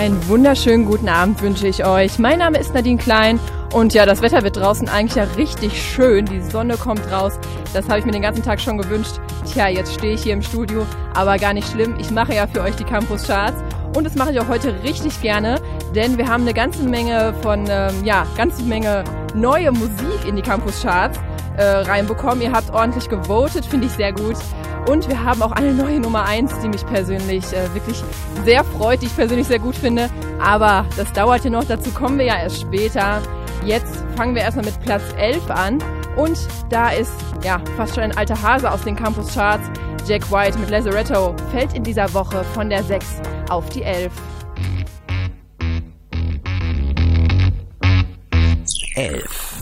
Einen wunderschönen guten Abend wünsche ich euch. Mein Name ist Nadine Klein und ja, das Wetter wird draußen eigentlich ja richtig schön. Die Sonne kommt raus. Das habe ich mir den ganzen Tag schon gewünscht. Tja, jetzt stehe ich hier im Studio, aber gar nicht schlimm. Ich mache ja für euch die Campus Charts und das mache ich auch heute richtig gerne, denn wir haben eine ganze Menge neue Musik in die Campus Charts reinbekommen. Ihr habt ordentlich gewotet, finde ich sehr gut. Und wir haben auch eine neue Nummer 1, die mich persönlich wirklich sehr freut, die ich persönlich sehr gut finde. Aber das dauert hier noch, dazu kommen wir ja erst später. Jetzt fangen wir erstmal mit Platz 11 an. Und da ist ja fast schon ein alter Hase aus den Campus Charts. Jack White mit Lazaretto fällt in dieser Woche von der 6 auf die 11. 11.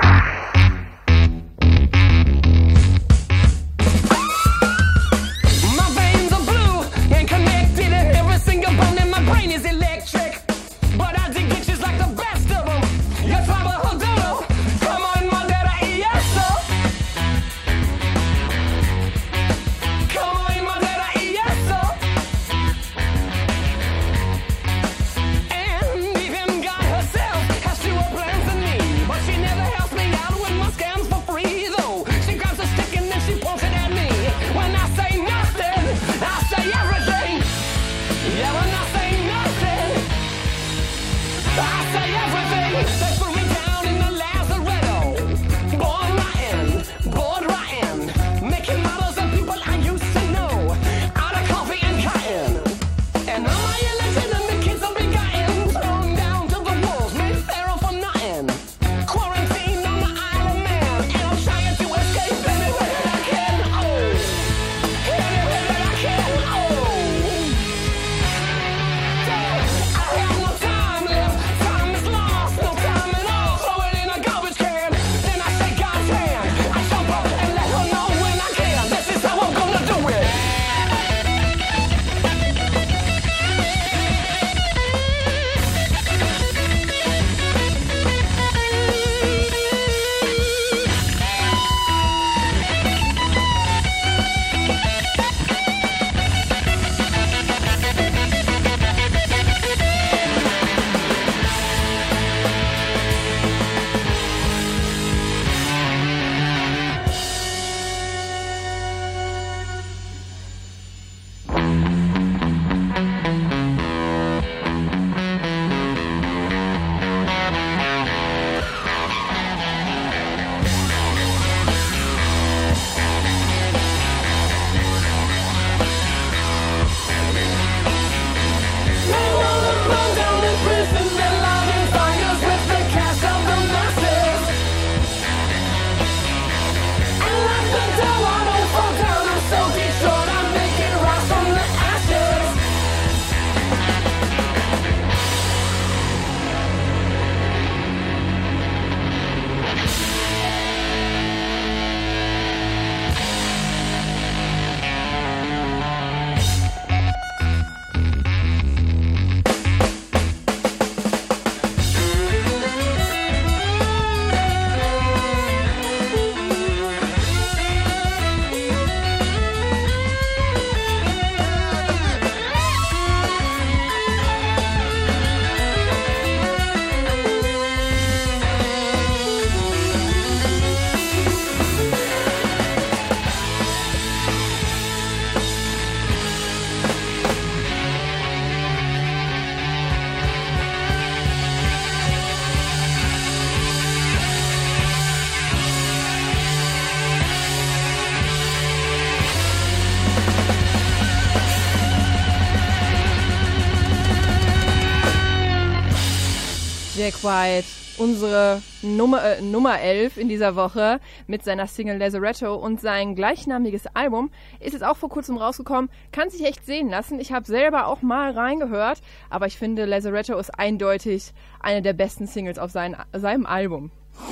Jack White, unsere Nummer 11 in dieser Woche mit seiner Single Lazaretto und sein gleichnamiges Album ist jetzt auch vor kurzem rausgekommen, kann sich echt sehen lassen. Ich habe selber auch mal reingehört, aber ich finde Lazaretto ist eindeutig eine der besten Singles auf seinem Album.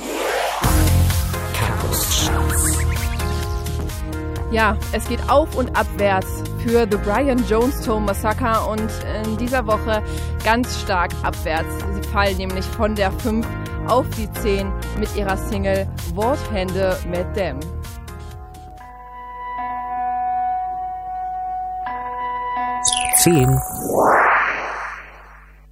Ja, es geht auf und abwärts für The Brian Jonestown Massacre und in dieser Woche ganz stark abwärts. Sie fallen nämlich von der 5 auf die 10 mit ihrer Single Worthände mit Dem. 10.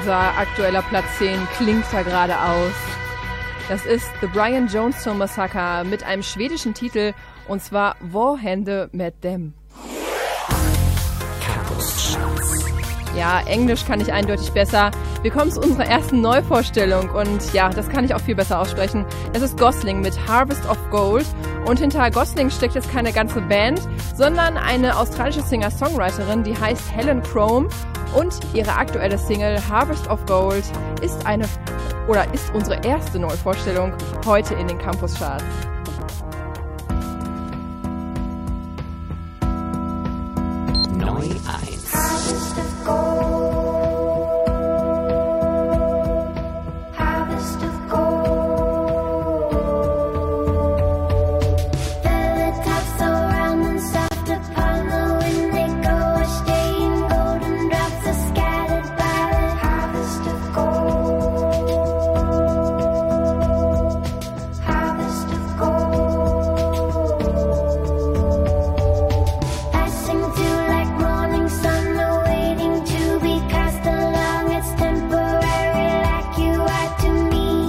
unser aktueller Platz 10 klingt da gerade aus. Das ist The Brian Jonestown Massacre mit einem schwedischen Titel, und zwar Vad hände med dem? Ja, Englisch kann ich eindeutig besser. Wir kommen zu unserer ersten Neuvorstellung und ja, das kann ich auch viel besser aussprechen. Es ist Gosling mit Harvest of Gold und hinter Gosling steckt jetzt keine ganze Band, sondern eine australische Singer-Songwriterin, die heißt Helen Chrome und ihre aktuelle Single Harvest of Gold ist unsere erste Neuvorstellung heute in den Campus Charts. Neu 1. Harvest of gold. Harvest of gold. Velvet tops so round and soft upon the wind they go, are staying golden drops are scattered by the harvest of gold. Harvest of gold. Passing through like morning sun, awaiting to be cast along. It's temporary, like you are to me.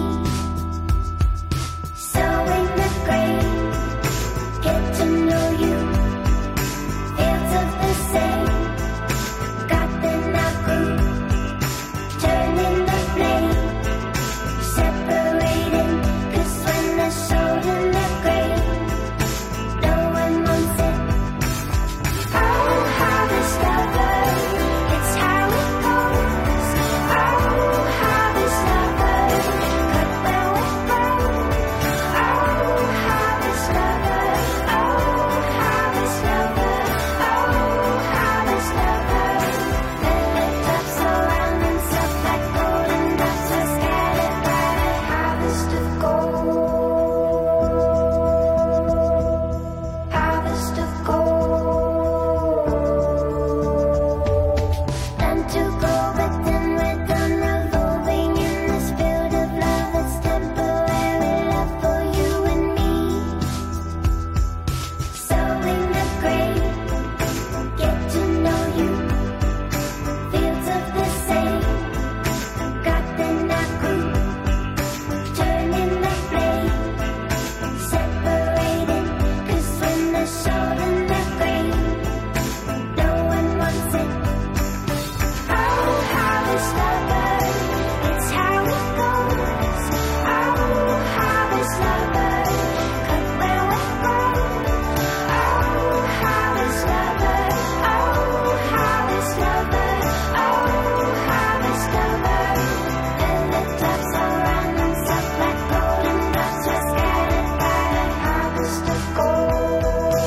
Sowing the grain, get to know you. Fields of the same, got them now grew. Turning the blade, separating. 'Cause when they're sold in the grain, no one wants it. Oh, harvest lover, it's how it goes. Oh, harvest lover, cut where we're grown. Oh, harvest lover, oh, harvest lover, oh, harvest lover. Velvet tops around and soft like golden drops are scattered by the harvest of gold. Harvest of gold. Done to go, but then we're done revolving in this field of love. It's temporary love for you and me. Sowing the grain, get to know you. Fields of the same, got them not grew. Turning the blade, separating. 'Cause when they're sold in the grain, no one wants it. Oh, harvest lover, it's how it goes. Oh, harvest lover, cut where we're grown. Oh, harvest lover, oh, harvest lover, oh, harvest lover. Velvet tops around and soft like golden drops are scattered by the harvest of gold.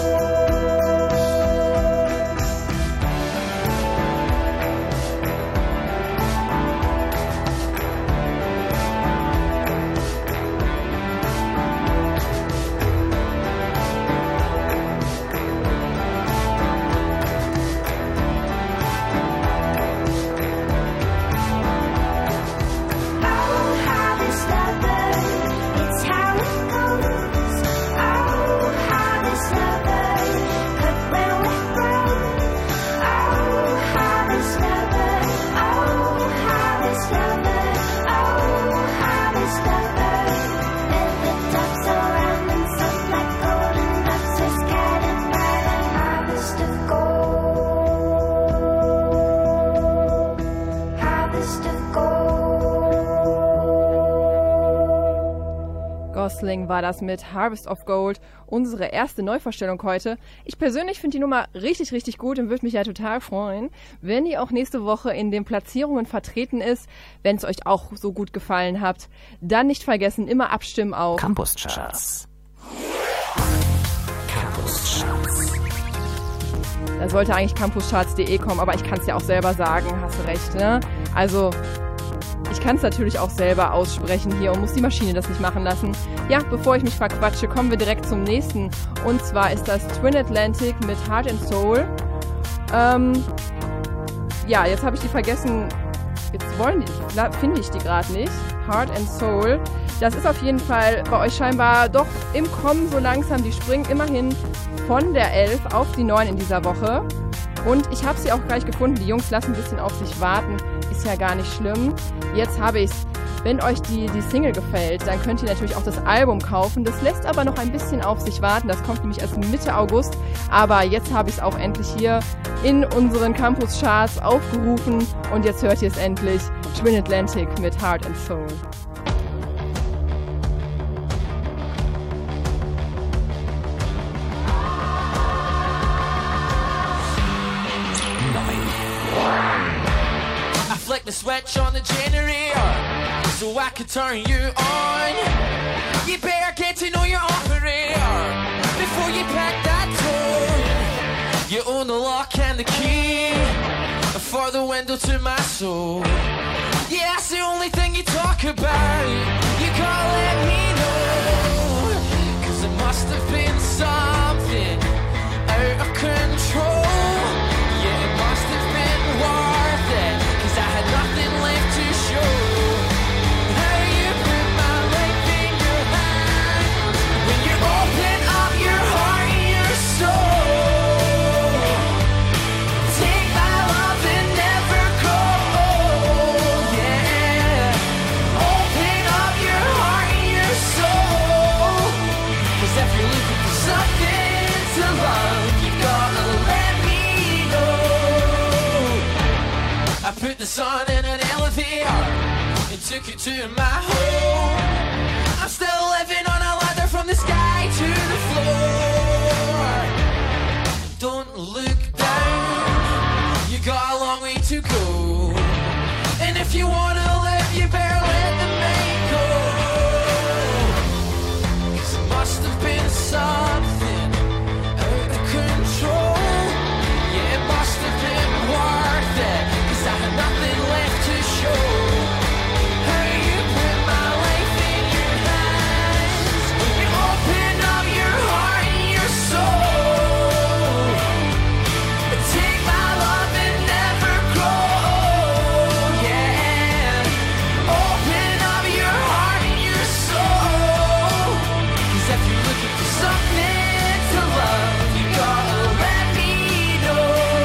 Oh, harvest lover, it's how it goes. Oh, harvest lover, cut where we're grown. Oh, harvest lover, oh, harvest lover, oh, harvest lover. Velvet tops around and soft like golden drops are scattered by the harvest of gold. Harvest of gold. Gosling war das mit Harvest of Gold, unsere erste Neuvorstellung heute. Ich persönlich finde die Nummer richtig, richtig gut und würde mich ja total freuen, wenn die auch nächste Woche in den Platzierungen vertreten ist. Wenn es euch auch so gut gefallen hat, dann nicht vergessen, immer abstimmen auf Campus Charts. Campus Charts. Da sollte eigentlich campuscharts.de kommen, aber ich kann es ja auch selber sagen, hast du recht, ne? Also, ich kann es natürlich auch selber aussprechen hier und muss die Maschine das nicht machen lassen. Ja, bevor ich mich verquatsche, kommen wir direkt zum nächsten. Und zwar ist das Twin Atlantic mit Heart and Soul. Ja, jetzt habe ich die vergessen. Jetzt finde ich die gerade nicht. Heart and Soul. Das ist auf jeden Fall bei euch scheinbar doch im Kommen so langsam. Die springen immerhin von der 11 auf die 9 in dieser Woche. Und ich habe sie auch gleich gefunden. Die Jungs lassen ein bisschen auf sich warten. Ist ja gar nicht schlimm. Jetzt habe ich's. Wenn euch die Single gefällt, dann könnt ihr natürlich auch das Album kaufen. Das lässt aber noch ein bisschen auf sich warten. Das kommt nämlich erst Mitte August. Aber jetzt habe ich es auch endlich hier in unseren Campus-Charts aufgerufen. Und jetzt hört ihr es endlich. Twin Atlantic mit Heart and Soul. I flick the switch on the generator so I can turn you on. You better get to know your operator before you pack that door. You own the lock and the key for the window to my soul. Yeah, that's the only thing you talk about. You gotta let me know, 'cause it must have been something out of control. Yeah, it must have been worth it, 'cause I had nothing left to show. How you put my life in your hands when you open up your heart and your soul. Take my love and never go. Yeah, open up your heart and your soul. 'Cause if you're looking for something to love, you gotta let me know. I put the sun in an elevator and took it to my home. I'm still living on a ladder from the sky to the floor. Don't look down, you got a long way to go. And if you wanna live, you better let the main go. 'Cause it must have been something out of control. Yeah, it must have been worth it, 'cause I had nothing left to show. How you put my life in your hands when you open up your heart and your soul. Take my love and never grow. Yeah, open up your heart and your soul. 'Cause if you're looking for something to love, you gotta let me know.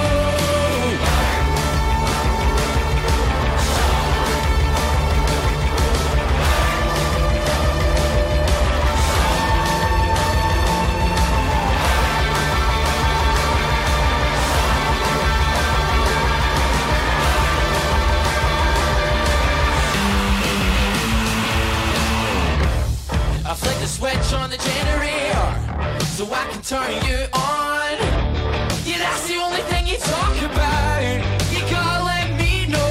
I flick the switch on the generator so I can turn you on. Yeah, that's the only thing you talk about. You gotta let me know.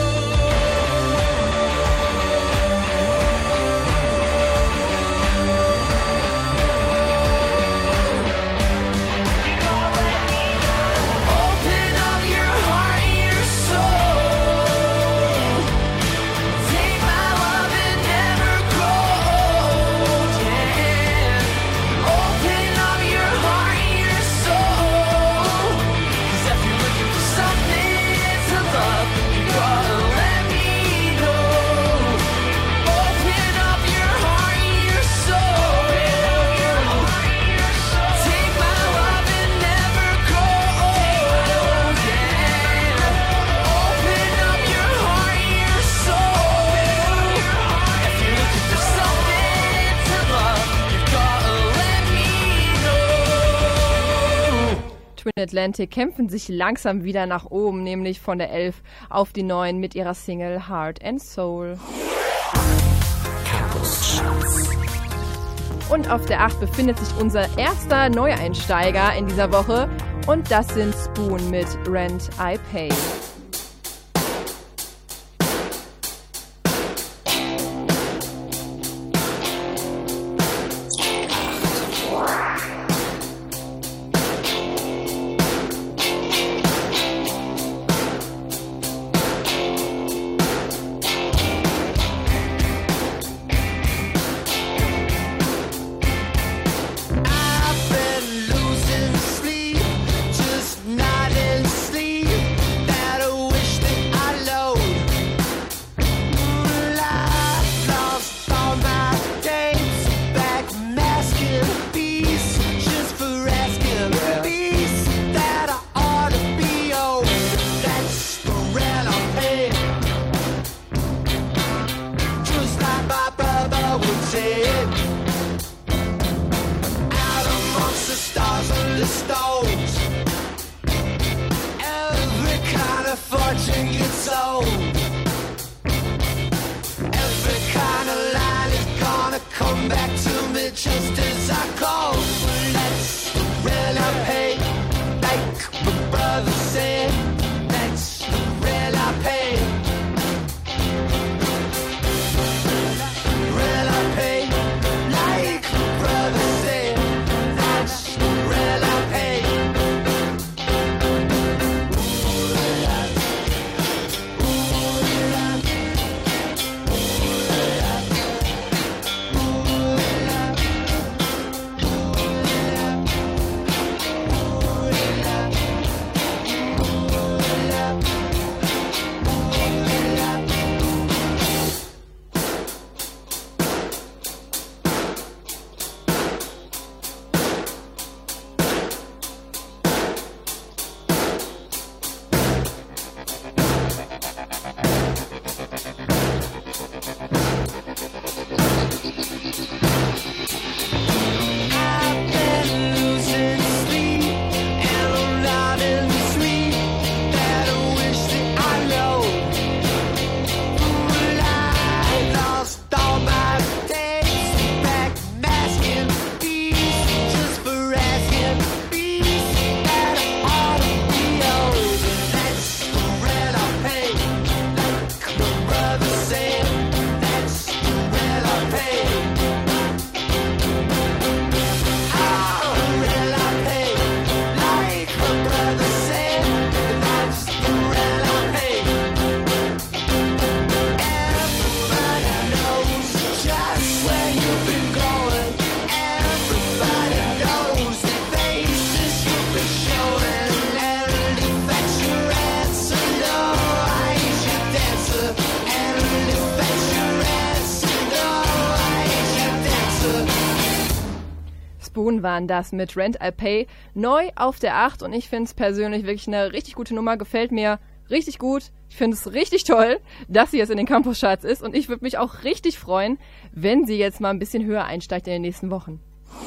Open up your heart and your soul. Take my love and never grow. Yeah, open up your heart and your soul. 'Cause if you're looking for something to love, you gotta let me know. Open up your heart and your soul. Take my love and never grow. Yeah, open up your heart and your soul. If you're looking for something to love, you gotta let me know. Twin Atlantic kämpfen sich langsam wieder nach oben, nämlich von der 11 auf die 9 mit ihrer Single Heart and Soul. Campus Charts. Und auf der 8 befindet sich unser erster Neueinsteiger in dieser Woche und das sind Spoon mit Rent I Pay. I've been losing sleep, just not in sleep. That the stones. Every kind of fortune gets sold. Every kind of line is gonna come back to me just as I call. That's the rent I pay, like my brother said. That's the rent I pay. Rent I pay, like my brother said. That's the rent I pay. Spoon waren das mit Rent I Pay, neu auf der 8 und ich finde es persönlich wirklich eine richtig gute Nummer, gefällt mir richtig gut. Ich finde es richtig toll, dass sie jetzt in den Campus-Charts ist und ich würde mich auch richtig freuen, wenn sie jetzt mal ein bisschen höher einsteigt in den nächsten Wochen.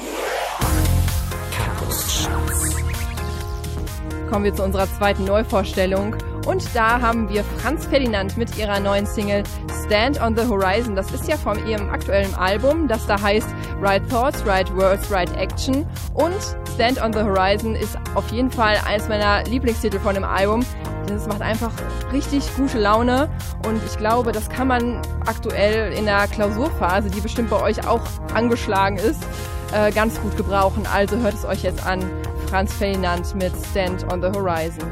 Campus-Charts. Kommen wir zu unserer zweiten Neuvorstellung und da haben wir Franz Ferdinand mit ihrer neuen Single Stand on the Horizon. Das ist ja von ihrem aktuellen Album, das da heißt Right Thoughts, Right Words, Right Action und Stand on the Horizon ist auf jeden Fall eines meiner Lieblingstitel von dem Album. Das macht einfach richtig gute Laune und ich glaube, das kann man aktuell in der Klausurphase, die bestimmt bei euch auch angeschlagen ist, ganz gut gebrauchen. Also hört es euch jetzt an. Franz Ferdinand mit Stand on the Horizon.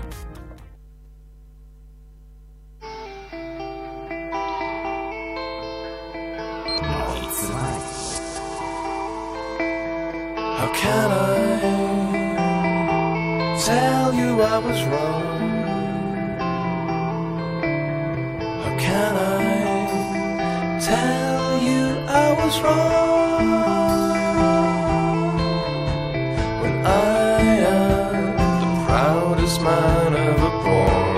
How can I tell you I was wrong? How can I tell you I was wrong? When I am the proudest man ever born.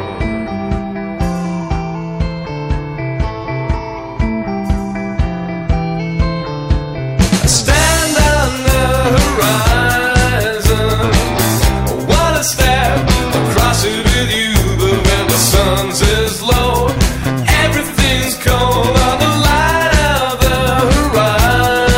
I stand on the horizon. I wanna step across it with you, but when the sun says low, everything's cold on the line of the horizon.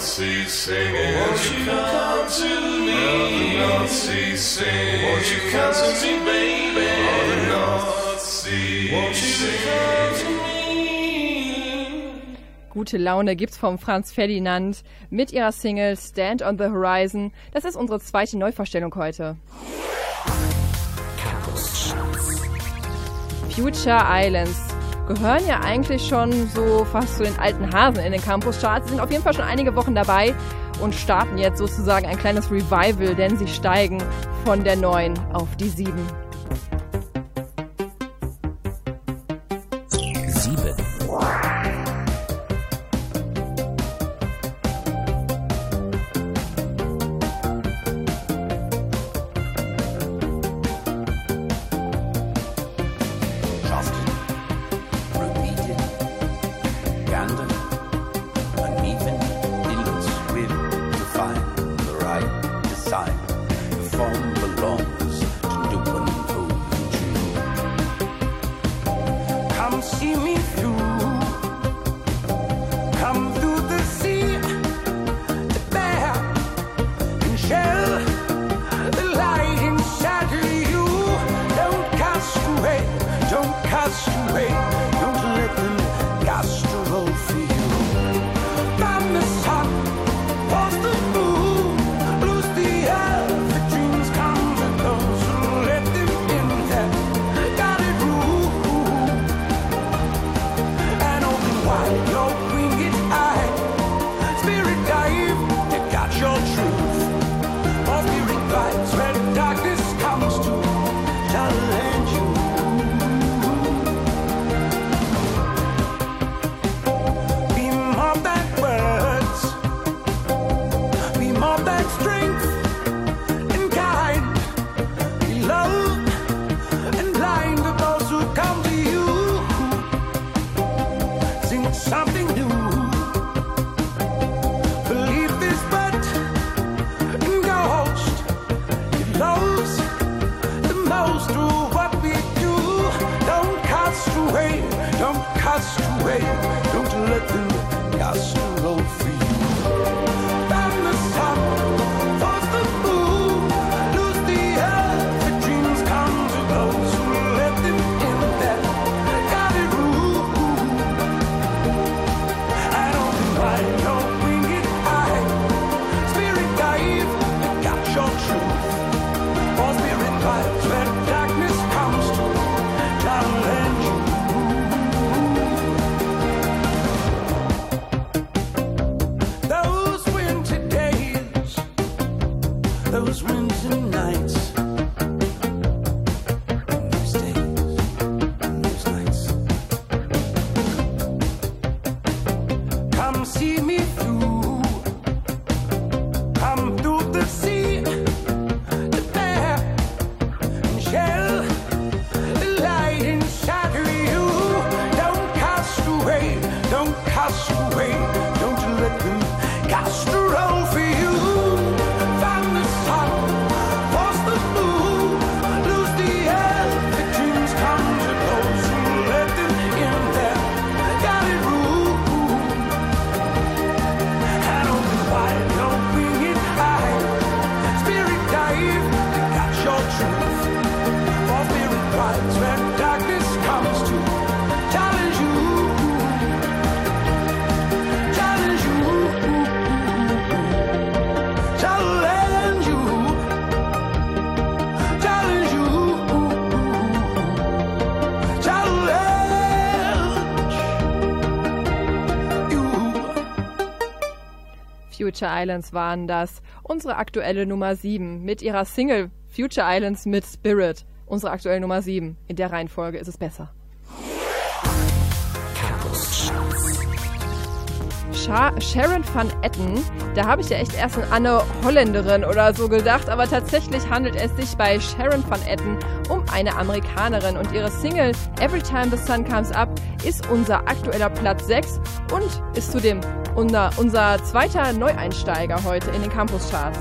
Nazis singing, won't you come to me? The Nazis sing, won't you come to me, baby? The Nazis, won't you come to me? Gute Laune gibt's vom Franz Ferdinand mit ihrer Single Stand on the Horizon. Das ist unsere zweite Neuvorstellung heute. Future Islands gehören ja eigentlich schon so fast zu den alten Hasen in den Campus-Charts. Sie sind auf jeden Fall schon einige Wochen dabei und starten jetzt sozusagen ein kleines Revival, denn sie steigen von der 9 auf die 7. 7. Future Islands waren das. Unsere aktuelle Nummer 7 mit ihrer Single Future Islands mit Spirit. Unsere aktuelle Nummer 7. In der Reihenfolge ist es besser. Sharon van Etten, da habe ich ja echt erst an eine Holländerin oder so gedacht, aber tatsächlich handelt es sich bei Sharon van Etten um eine Amerikanerin und ihre Single Every Time the Sun Comes Up ist unser aktueller Platz 6 und ist zudem unser zweiter Neueinsteiger heute in den Campus-Charts.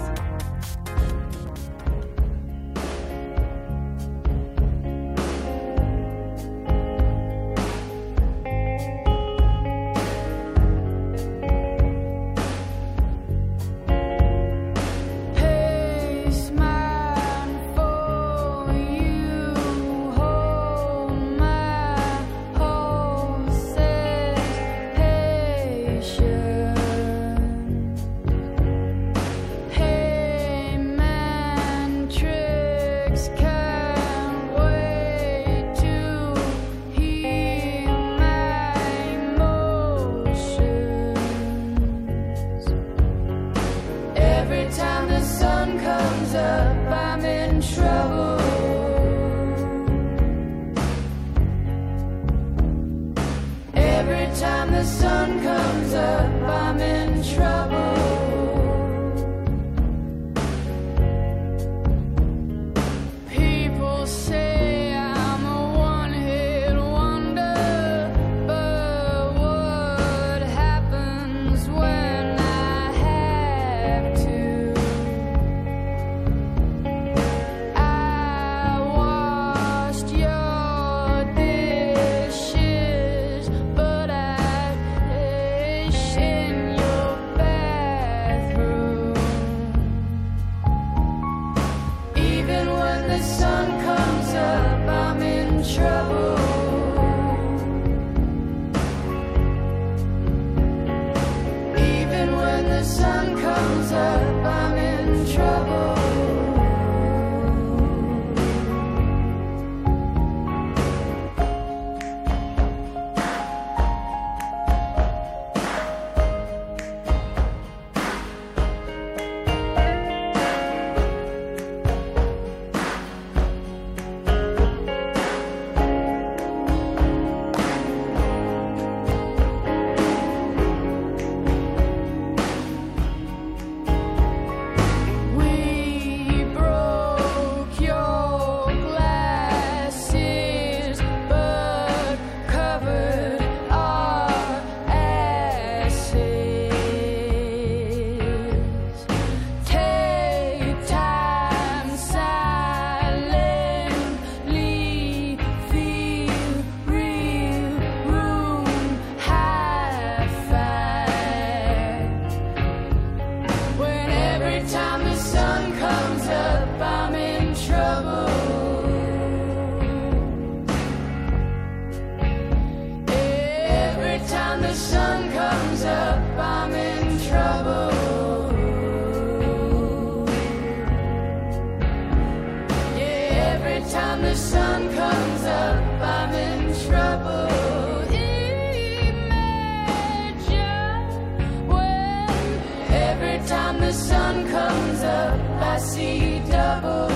see double.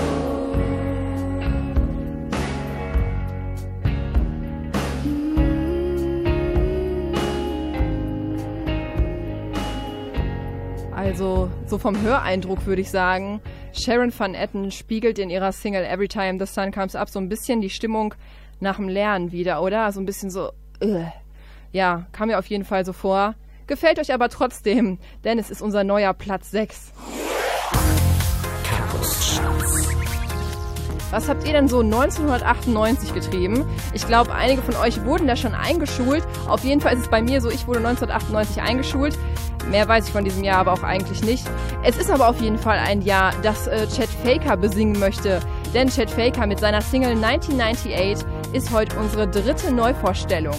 Also, so vom Höreindruck würde ich sagen, Sharon Van Etten spiegelt in ihrer Single Every Time the Sun Comes Up so ein bisschen die Stimmung nach dem Lernen wieder, oder? So ein bisschen so, ja, kam mir auf jeden Fall so vor. Gefällt euch aber trotzdem, denn es ist unser neuer Platz 6. Was habt ihr denn so 1998 getrieben? Ich glaube, einige von euch wurden da schon eingeschult. Auf jeden Fall ist es bei mir so, ich wurde 1998 eingeschult. Mehr weiß ich von diesem Jahr aber auch eigentlich nicht. Es ist aber auf jeden Fall ein Jahr, das Chet Faker besingen möchte. Denn Chet Faker mit seiner Single 1998 ist heute unsere 3. Neuvorstellung.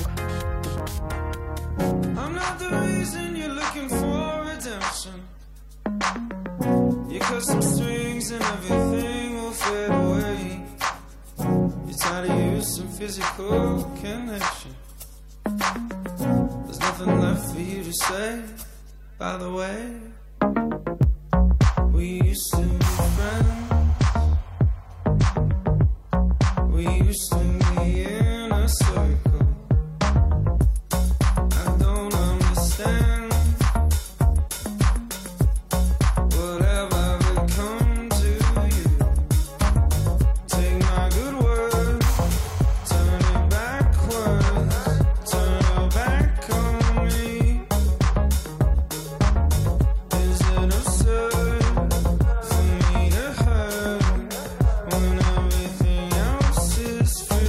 I'm not the reason you're looking for redemption. You cut some strings and everything will fade away. You're tired of using physical connection. There's nothing left for you to say. By the way, we used to be friends. We used to be in a circle. I don't understand whatever will come to you. Take my good word, turn it backwards, turn your back on me. Is it absurd for me to hurt when everything else is free?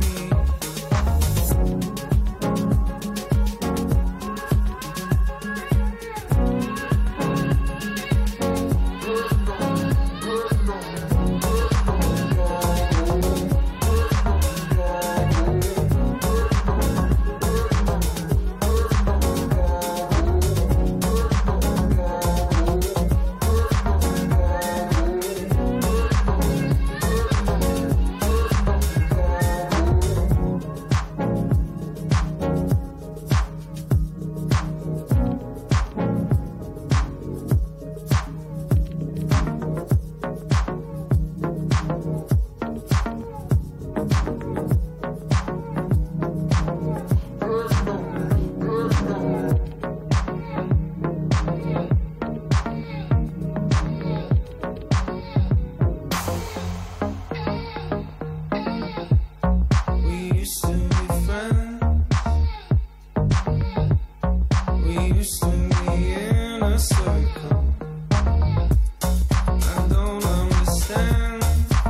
We used to be friends. We used to be in a circle. I don't understand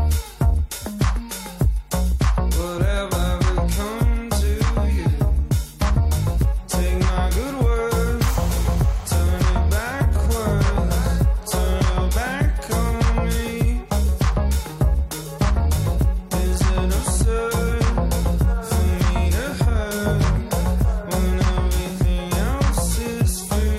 whatever will come to you. Take my good word, turn it backwards, turn your back on me. Is it absurd for me to hurt when everything else is free?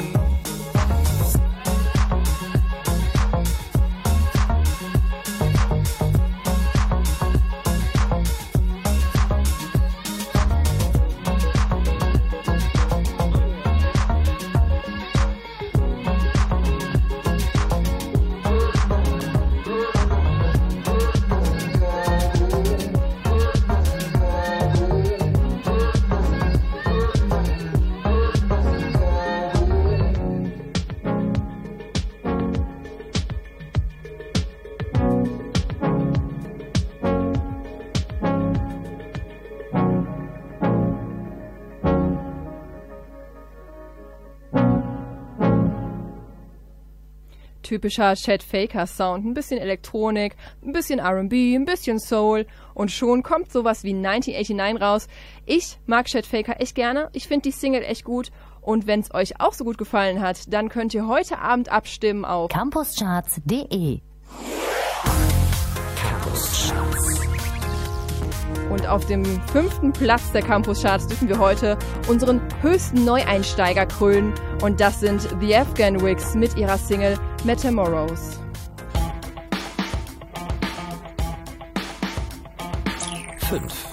Typischer Chet Faker Sound, ein bisschen Elektronik, ein bisschen R&B, ein bisschen Soul und schon kommt sowas wie 1989 raus. Ich mag Chet Faker echt gerne, ich finde die Single echt gut und wenn es euch auch so gut gefallen hat, dann könnt ihr heute Abend abstimmen auf campuscharts.de. Und auf dem 5. Platz der Campus Charts dürfen wir heute unseren höchsten Neueinsteiger krönen. Und das sind The Afghan Wigs mit ihrer Single Metamorphose. 5.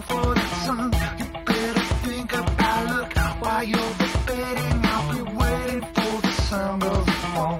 for that song. You better think about look while you're debating. I'll be waiting for the sound of the phone.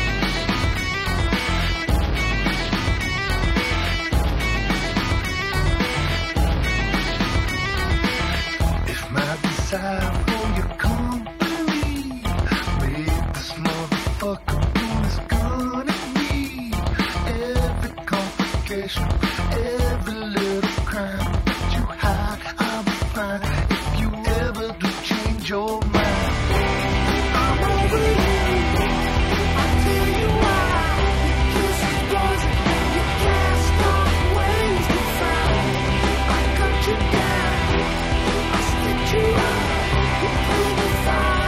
If my desire for your company made this motherfucker feel as good as me, every complication, every little crime that you hide, I'll be fine. If you ever do change your mind, I'm over you. I'll tell you why. Your kiss is poison, your cast off ways to find. I cut you down, I stitch you up, you play me fine.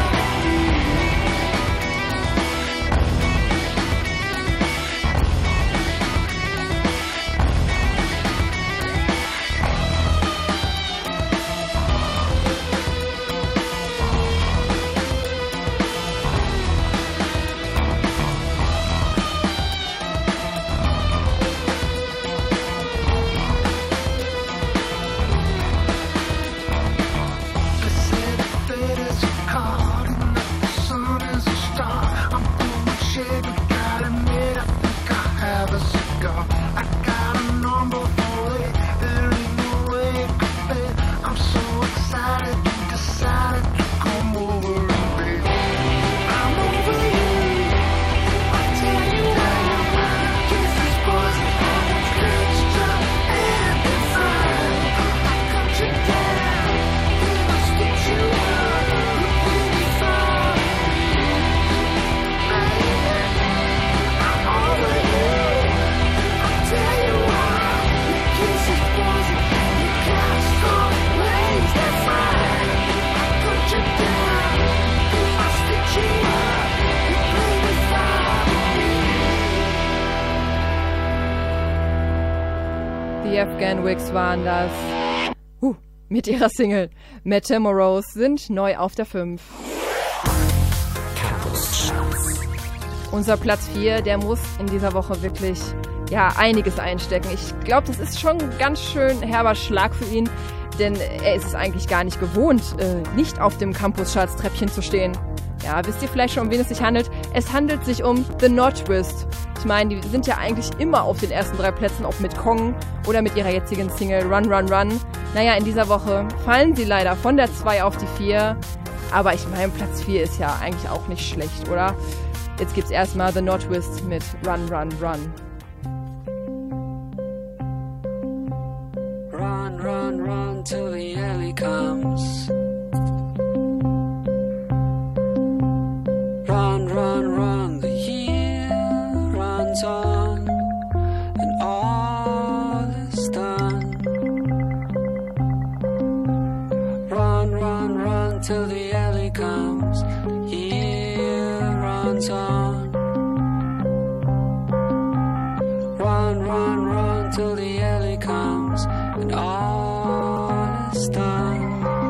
Die Afghan Wigs waren das. Mit ihrer Single Metamorphose sind neu auf der 5. Unser Platz 4, der muss in dieser Woche wirklich einiges einstecken. Ich glaube, das ist schon ein ganz schön herber Schlag für ihn, denn er ist es eigentlich gar nicht gewohnt, nicht auf dem Campus-Charts-Treppchen zu stehen. Ja, wisst ihr vielleicht schon, um wen es sich handelt? Es handelt sich um The Notwist. Ich meine, die sind ja eigentlich immer auf den ersten 3 Plätzen, auch mit Kong oder mit ihrer jetzigen Single Run, Run, Run. Naja, in dieser Woche fallen sie leider von der 2 auf die 4. Aber ich meine, Platz 4 ist ja eigentlich auch nicht schlecht, oder? Jetzt gibt's erstmal The Notwist mit Run, Run, Run. Run, run, run till the alley comes. Run, run, run, the year runs on, and all is done. Run, run, run till the alley comes, the year runs on. Run, run, run till the alley comes, and all is done.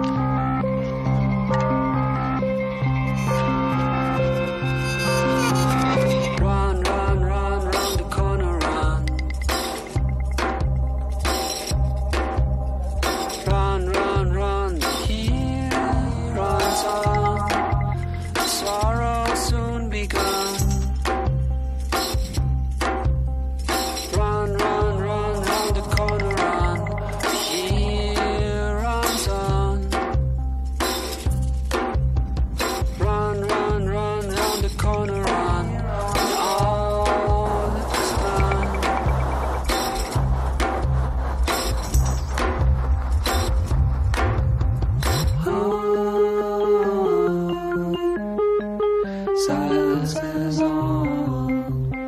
Run, run, run, round the corner, run. Run, run, run, the year runs on. The sorrow soon begun. Run, run, run, round the corner, run. The year runs on. Run, run, run, round the corner, run. And all is done. Silence is on.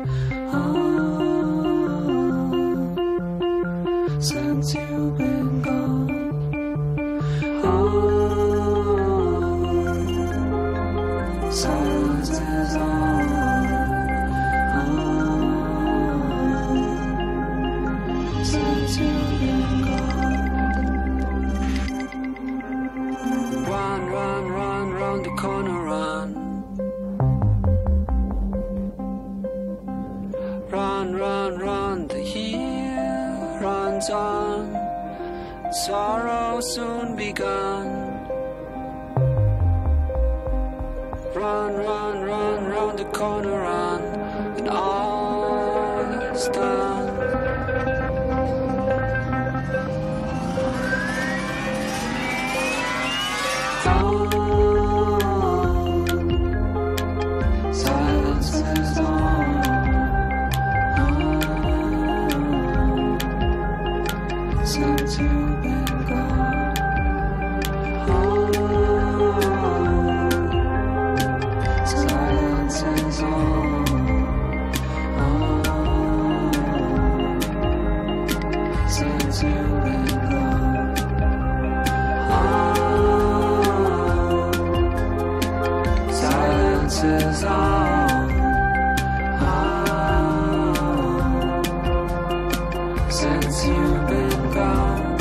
Since you've been gone. Silence is on. Since you've been gone. Run, run, run, round the corner, run. Run, run, run, the year runs on. sorrow soon begun. Run, run, run, round the corner, run, and all is done. Silence is on. Since you've been gone. Silence is on. Since you've been gone. Silence is on. Since you've been gone.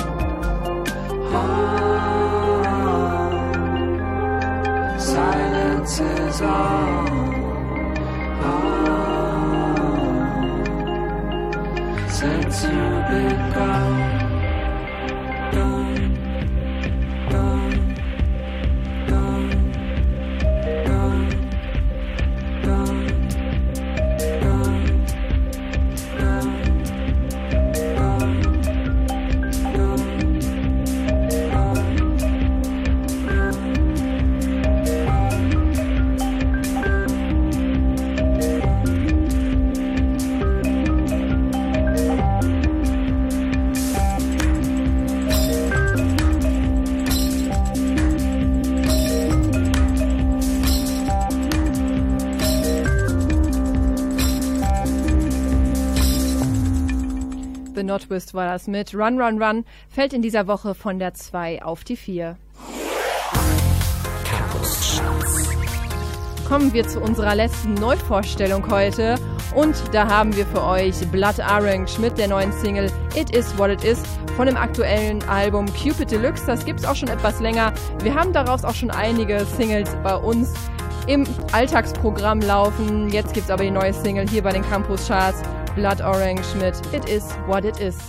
Silence is on. Since you've been gone. Gone, gone, gone, gone, gone, gone, The Notwist war das mit Run, Run, Run, fällt in dieser Woche von der 2 auf die 4. Kommen wir zu unserer letzten Neuvorstellung heute und da haben wir für euch Blood Orange mit der neuen Single It Is What It Is von dem aktuellen Album Cupid Deluxe. Das gibt's auch schon etwas länger. Wir haben daraus auch schon einige Singles bei uns im Alltagsprogramm laufen. Jetzt gibt's aber die neue Single hier bei den Campus Charts. Blood Orange mit It Is What It Is.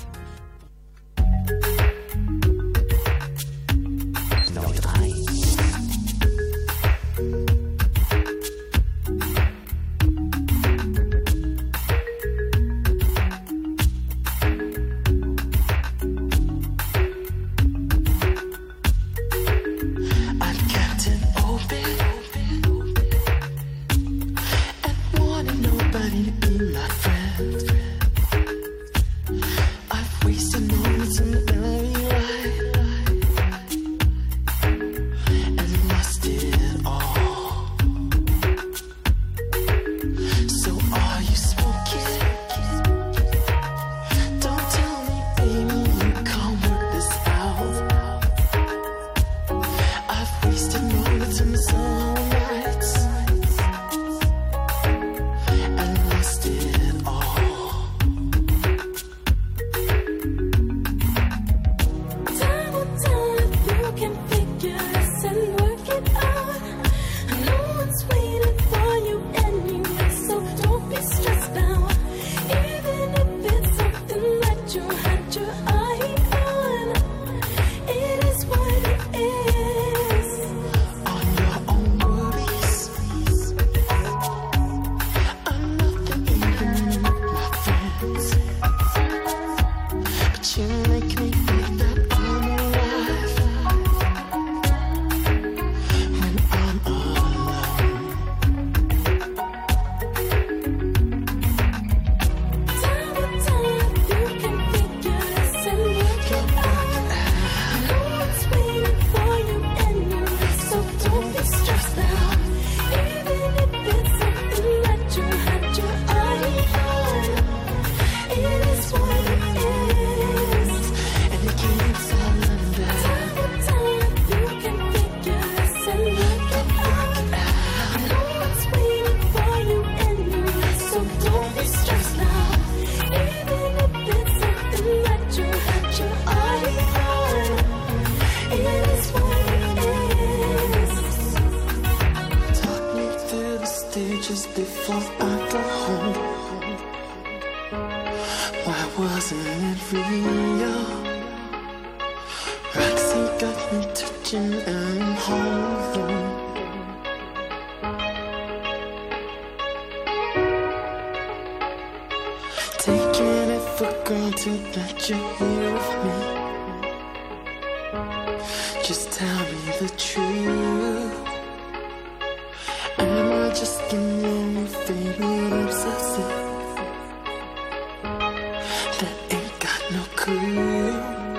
just before I got home. Why wasn't it real? kitchen and home. Taking it for granted that you're here with me. Just tell me the truth. Am I just in your favorite obsessive that ain't got no clue?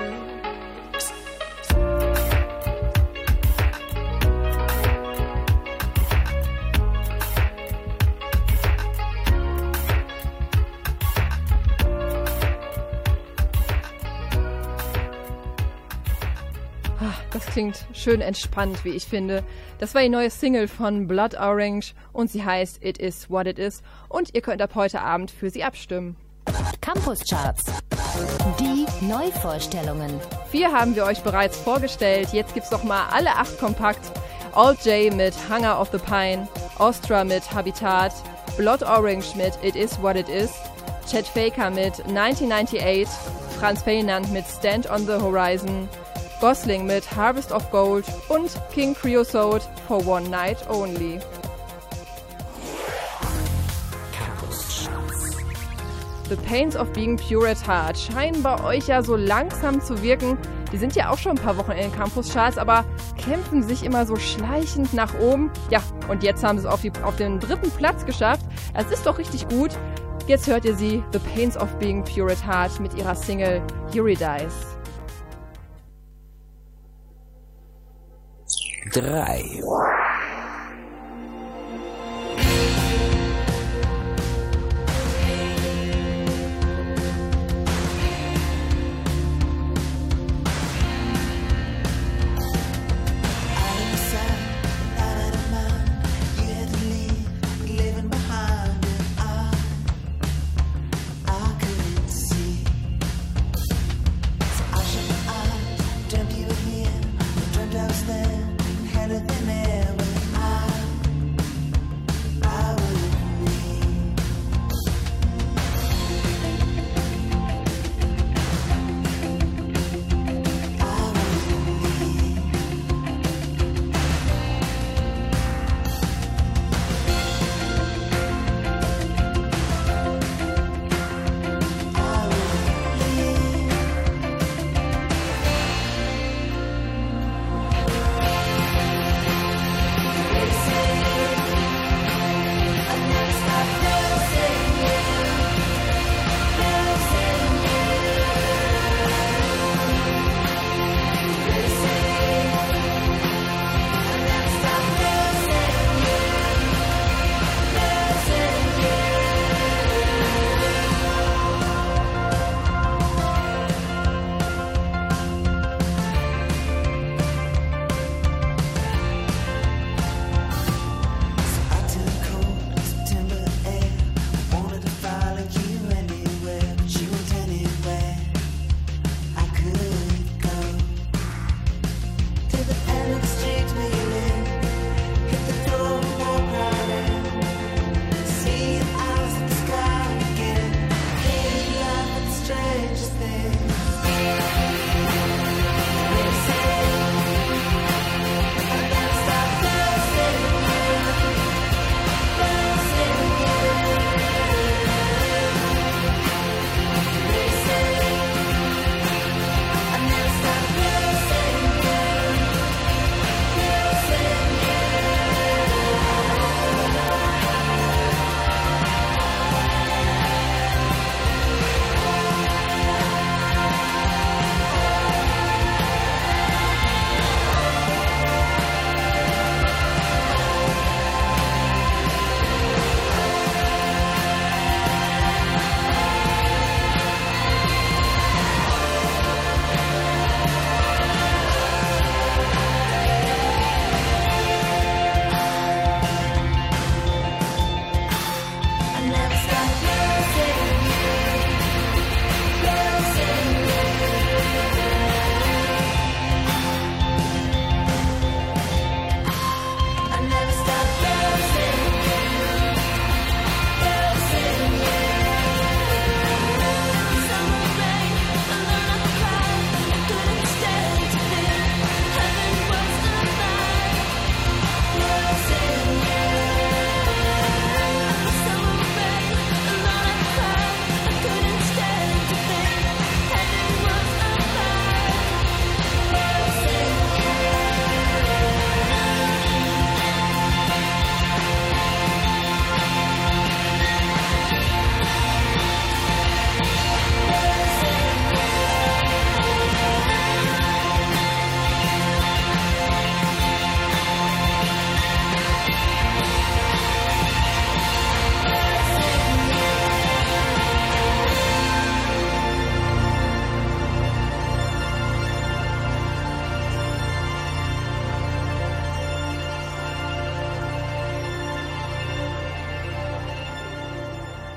Das klingt schön entspannt, wie ich finde. Das war die neue Single von Blood Orange und sie heißt It Is What It Is und ihr könnt ab heute Abend für sie abstimmen. Campus Charts. Die Neuvorstellungen. 4 haben wir euch bereits vorgestellt. Jetzt gibt's noch mal alle 8 kompakt. Alt J mit Hunger of the Pine, Ostra mit Habitat, Blood Orange mit It Is What It Is, Chet Faker mit 1998, Franz Ferdinand mit Stand on the Horizon, Gosling mit Harvest of Gold und King Creosote for One Night Only. The Pains of Being Pure at Heart scheinen bei euch ja so langsam zu wirken. Die sind ja auch schon ein paar Wochen in den Campus-Charts, aber kämpfen sich immer so schleichend nach oben. Ja, und jetzt haben sie es auf den 3. Platz geschafft. Es ist doch richtig gut. Jetzt hört ihr sie, The Pains of Being Pure at Heart, mit ihrer Single Eurydice. 3. Dreamt I was there, had it in there.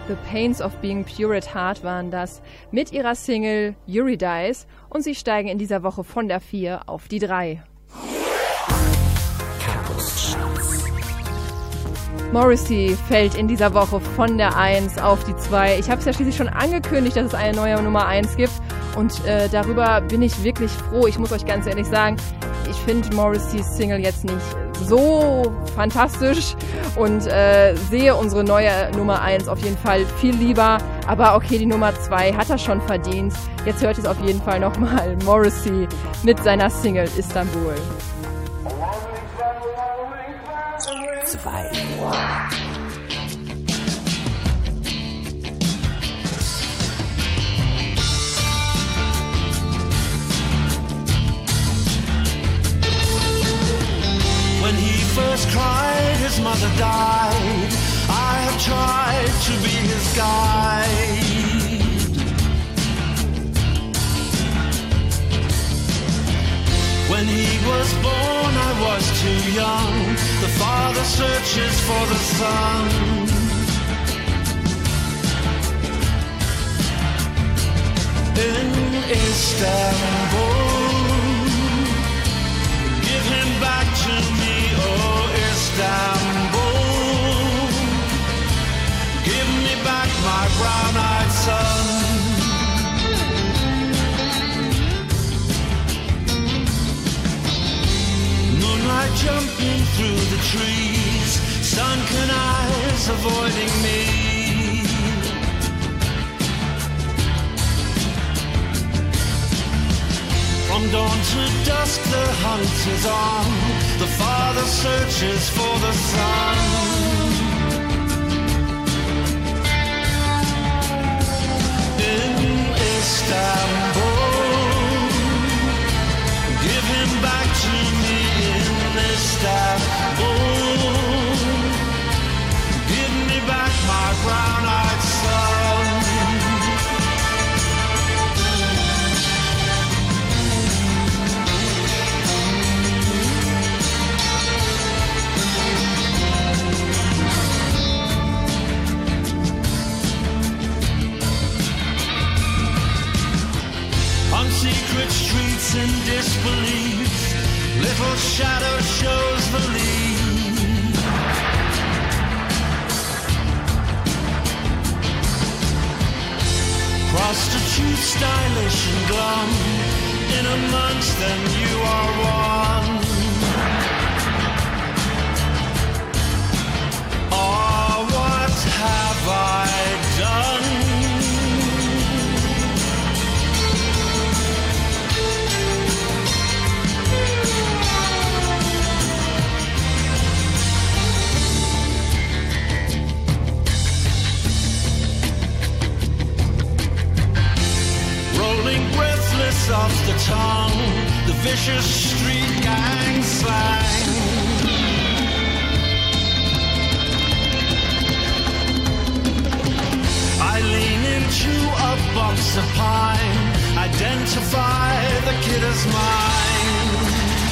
The Pains of Being Pure at Heart waren das mit ihrer Single Eurydice und sie steigen in dieser Woche von der 4 auf die 3. Morrissey fällt in dieser Woche von der 1 auf die 2. Ich habe es ja schließlich schon angekündigt, dass es eine neue Nummer 1 gibt und darüber bin ich wirklich froh. Ich muss euch ganz ehrlich sagen, ich finde Morrisseys Single jetzt nicht so fantastisch und sehe unsere neue Nummer 1 auf jeden Fall viel lieber. Aber okay, die Nummer 2 hat er schon verdient. Jetzt hört es auf jeden Fall nochmal Morrissey mit seiner Single Istanbul. 2. When he first cried, his mother died. I have tried to be his guide. When he was born, I was too young. The father searches for the son. In Istanbul, give him back to me, oh Istanbul. Give me back my brown-eyed son. Moonlight jumping through the trees, sunken eyes avoiding me. From dawn to dusk the hunt is on. The father searches for the son. In Istanbul, give him back to me in Istanbul. Give me back my brown-eyed son. On secret streets in disbelief, little shadow shows the lead. Prostitute, stylish and glum, in amongst them you are one. Oh, what have I done? Breathless off the tongue, the vicious street gang slang. I lean into a box of pine, identify the kid as mine.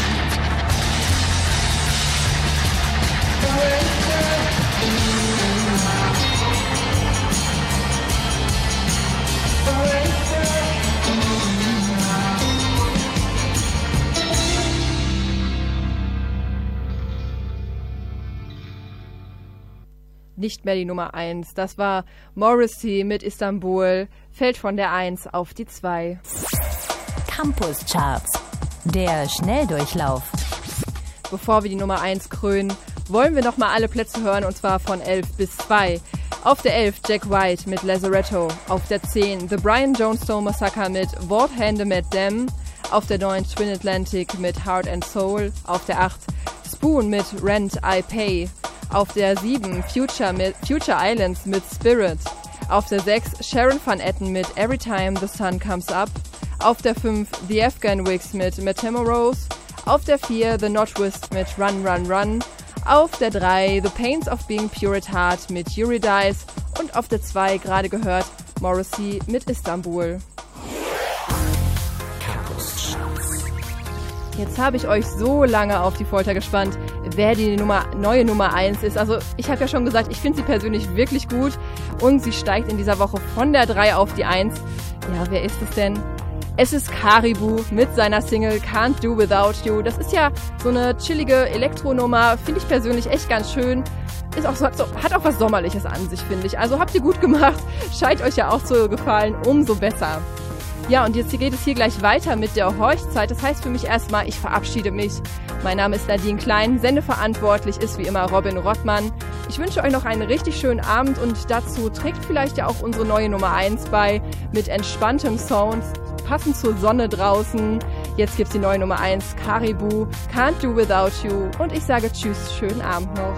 Nicht mehr die Nummer 1. Das war Morrissey mit Istanbul, fällt von der 1 auf die 2. Campus Charts. Der Schnelldurchlauf. Bevor wir die Nummer 1 krönen, wollen wir nochmal alle Plätze hören, und zwar von 11 bis 2. Auf der 11 Jack White mit Lazaretto. Auf der 10 The Brian Jonestown Massacre mit What Hande Met Them. Auf der 9 Twin Atlantic mit Heart and Soul. Auf der 8 Spoon mit Rent I Pay. Auf der 7 Future Islands mit Spirit. Auf der 6 Sharon Van Etten mit Every Time the Sun Comes Up. Auf der 5 The Afghan Wigs mit Metamorphose. Auf der 4 The Notwist mit Run Run Run. Auf der 3 The Pains of Being Pure at Heart mit Eurydice. Und auf der 2 gerade gehört Morrissey mit Istanbul. Jetzt habe ich euch so lange auf die Folter gespannt, wer die neue Nummer 1 ist. Also ich habe ja schon gesagt, ich finde sie persönlich wirklich gut und sie steigt in dieser Woche von der 3 auf die 1. Ja, wer ist es denn? Es ist Caribou mit seiner Single Can't Do Without You. Das ist ja so eine chillige Elektronummer, finde ich persönlich echt ganz schön. Ist auch so, hat auch was Sommerliches an sich, finde ich. Also habt ihr gut gemacht, scheint euch ja auch zu gefallen, umso besser. Ja, und jetzt geht es hier gleich weiter mit der Horchzeit. Das heißt für mich erstmal, ich verabschiede mich. Mein Name ist Nadine Klein, sendeverantwortlich ist wie immer Robin Rottmann. Ich wünsche euch noch einen richtig schönen Abend und dazu trägt vielleicht ja auch unsere neue Nummer 1 bei mit entspanntem Sound, passend zur Sonne draußen. Jetzt gibt's die neue Nummer 1, Caribou, Can't Do Without You und ich sage tschüss, schönen Abend noch.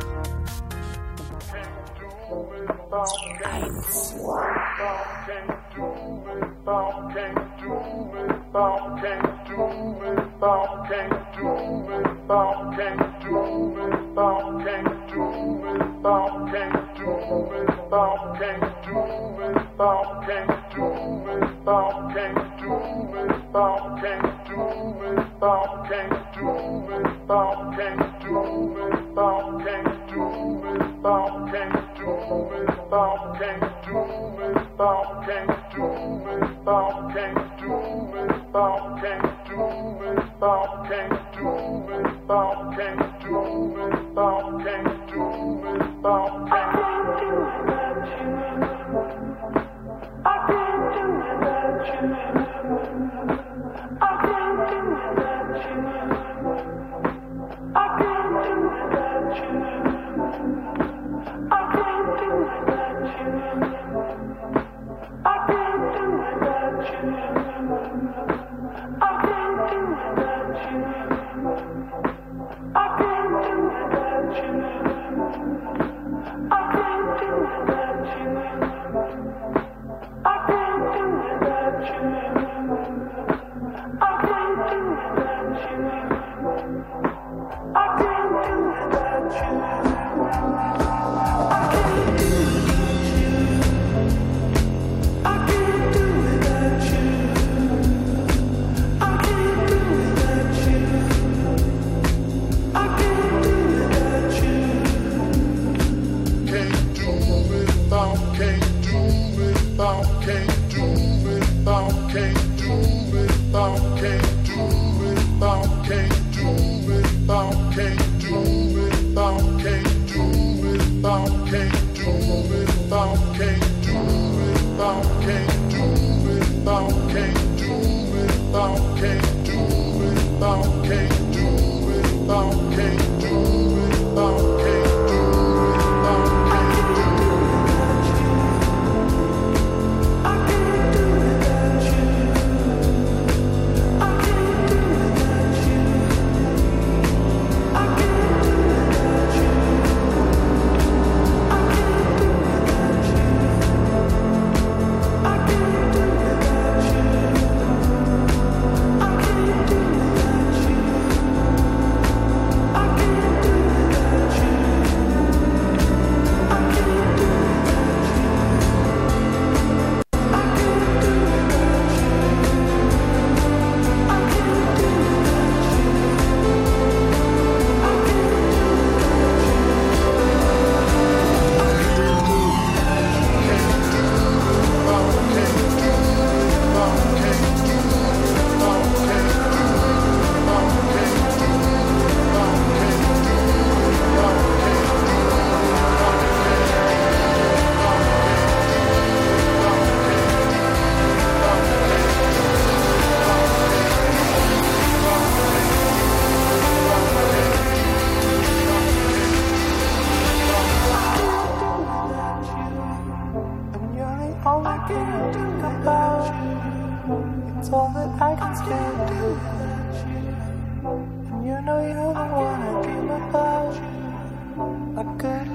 It's all that I can still do. And you know you're the one I dream about. I could